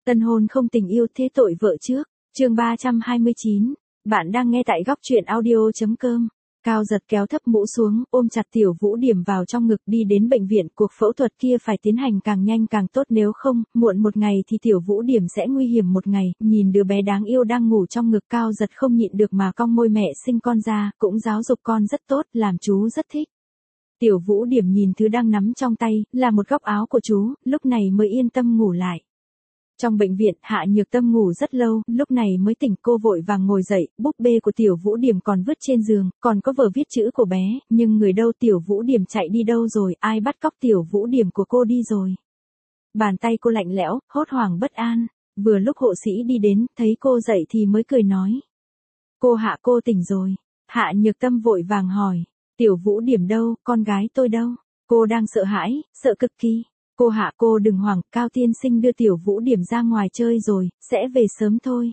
Tân hôn không tình yêu thế tội vợ trước. Chương 329. Bạn đang nghe tại góc truyện audio.com. Cao Giật kéo thấp mũ xuống, ôm chặt Tiểu Vũ Điểm vào trong ngực đi đến bệnh viện. Cuộc phẫu thuật kia phải tiến hành càng nhanh càng tốt, nếu không, muộn một ngày thì Tiểu Vũ Điểm sẽ nguy hiểm một ngày. Nhìn đứa bé đáng yêu đang ngủ trong ngực, Cao Giật không nhịn được mà cong môi. Mẹ sinh con ra, cũng giáo dục con rất tốt, làm chú rất thích. Tiểu Vũ Điểm nhìn thứ đang nắm trong tay, là một góc áo của chú, lúc này mới yên tâm ngủ lại. Trong bệnh viện, Hạ Nhược Tâm ngủ rất lâu, lúc này mới tỉnh. Cô vội vàng ngồi dậy, búp bê của Tiểu Vũ Điểm còn vứt trên giường, còn có vở viết chữ của bé, nhưng người đâu, Tiểu Vũ Điểm chạy đi đâu rồi, ai bắt cóc Tiểu Vũ Điểm của cô đi rồi. Bàn tay cô lạnh lẽo, hốt hoảng bất an, vừa lúc hộ sĩ đi đến, thấy cô dậy thì mới cười nói. Cô Hạ, cô tỉnh rồi. Hạ Nhược Tâm vội vàng hỏi, Tiểu Vũ Điểm đâu, con gái tôi đâu? Cô đang sợ hãi, sợ cực kỳ. Cô Hạ, cô đừng hoảng, Cao tiên sinh đưa Tiểu Vũ Điểm ra ngoài chơi rồi, sẽ về sớm thôi.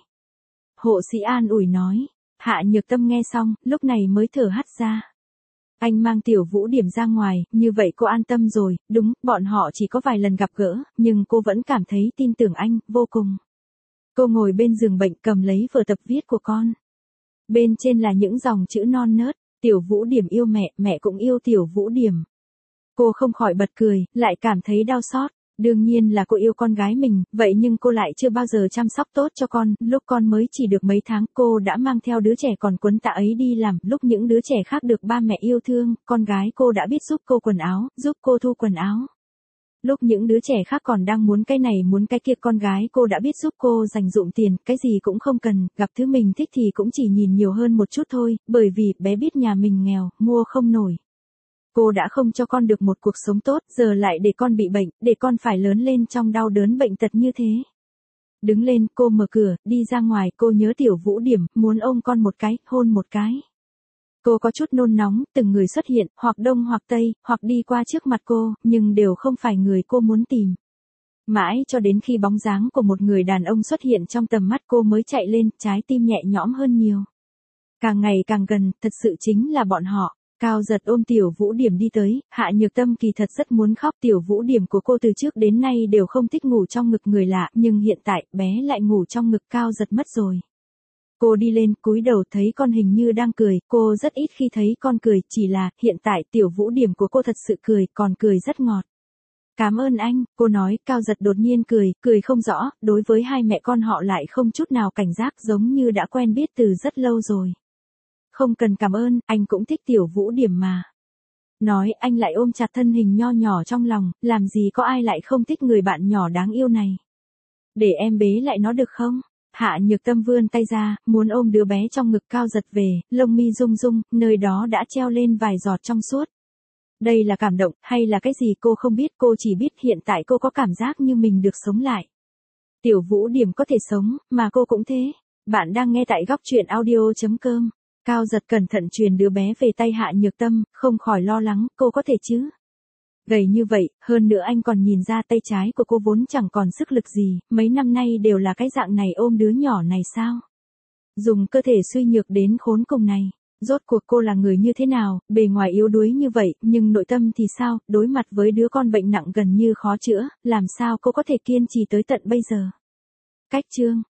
Hộ sĩ an ủi nói. Hạ Nhược Tâm nghe xong, lúc này mới thở hắt ra. Anh mang Tiểu Vũ Điểm ra ngoài, như vậy cô an tâm rồi. Đúng, bọn họ chỉ có vài lần gặp gỡ, nhưng cô vẫn cảm thấy tin tưởng anh, vô cùng. Cô ngồi bên giường bệnh, cầm lấy vở tập viết của con. Bên trên là những dòng chữ non nớt, Tiểu Vũ Điểm yêu mẹ, mẹ cũng yêu Tiểu Vũ Điểm. Cô không khỏi bật cười, lại cảm thấy đau xót. Đương nhiên là cô yêu con gái mình, vậy nhưng cô lại chưa bao giờ chăm sóc tốt cho con. Lúc con mới chỉ được mấy tháng, cô đã mang theo đứa trẻ còn quấn tạ ấy đi làm. Lúc những đứa trẻ khác được ba mẹ yêu thương, con gái cô đã biết giúp cô quần áo, giúp cô thu quần áo. Lúc những đứa trẻ khác còn đang muốn cái này muốn cái kia, con gái cô đã biết giúp cô dành dụm tiền, cái gì cũng không cần, gặp thứ mình thích thì cũng chỉ nhìn nhiều hơn một chút thôi, bởi vì bé biết nhà mình nghèo, mua không nổi. Cô đã không cho con được một cuộc sống tốt, giờ lại để con bị bệnh, để con phải lớn lên trong đau đớn bệnh tật như thế. Đứng lên, cô mở cửa, đi ra ngoài, cô nhớ Tiểu Vũ Điểm, muốn ôm con một cái, hôn một cái. Cô có chút nôn nóng, từng người xuất hiện, hoặc đông hoặc tây, hoặc đi qua trước mặt cô, nhưng đều không phải người cô muốn tìm. Mãi cho đến khi bóng dáng của một người đàn ông xuất hiện trong tầm mắt cô mới chạy lên, trái tim nhẹ nhõm hơn nhiều. Càng ngày càng gần, thật sự chính là bọn họ. Cao Giật ôm Tiểu Vũ Điểm đi tới, Hạ Nhược Tâm kỳ thật rất muốn khóc. Tiểu Vũ Điểm của cô từ trước đến nay đều không thích ngủ trong ngực người lạ, nhưng hiện tại, bé lại ngủ trong ngực Cao Giật mất rồi. Cô đi lên, cúi đầu thấy con hình như đang cười, cô rất ít khi thấy con cười, chỉ là, hiện tại Tiểu Vũ Điểm của cô thật sự cười, còn cười rất ngọt. Cảm ơn anh, cô nói. Cao Giật đột nhiên cười, cười không rõ, đối với hai mẹ con họ lại không chút nào cảnh giác, giống như đã quen biết từ rất lâu rồi. Không cần cảm ơn, anh cũng thích Tiểu Vũ Điểm mà. Nói, anh lại ôm chặt thân hình nho nhỏ trong lòng, làm gì có ai lại không thích người bạn nhỏ đáng yêu này. Để em bế lại nó được không? Hạ Nhược Tâm vươn tay ra, muốn ôm đứa bé trong ngực. Cao Giật về, lông mi rung rung, nơi đó đã treo lên vài giọt trong suốt. Đây là cảm động, hay là cái gì cô không biết, cô chỉ biết hiện tại cô có cảm giác như mình được sống lại. Tiểu Vũ Điểm có thể sống, mà cô cũng thế. Bạn đang nghe tại góc truyện audio.com. Cao Giật cẩn thận truyền đứa bé về tay Hạ Nhược Tâm, không khỏi lo lắng, cô có thể chứ? Gầy như vậy, hơn nữa anh còn nhìn ra tay trái của cô vốn chẳng còn sức lực gì, mấy năm nay đều là cái dạng này ôm đứa nhỏ này sao? Dùng cơ thể suy nhược đến khốn cùng này, rốt cuộc cô là người như thế nào, bề ngoài yếu đuối như vậy, nhưng nội tâm thì sao, đối mặt với đứa con bệnh nặng gần như khó chữa, làm sao cô có thể kiên trì tới tận bây giờ? Cách chương